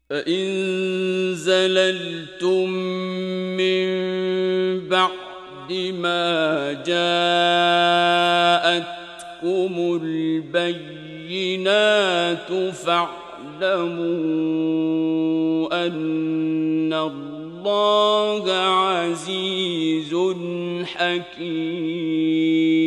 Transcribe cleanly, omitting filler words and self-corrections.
فإن زللتم من بعد ما جاءتكم البينات فاعلموا أن الله عزيز حكيم.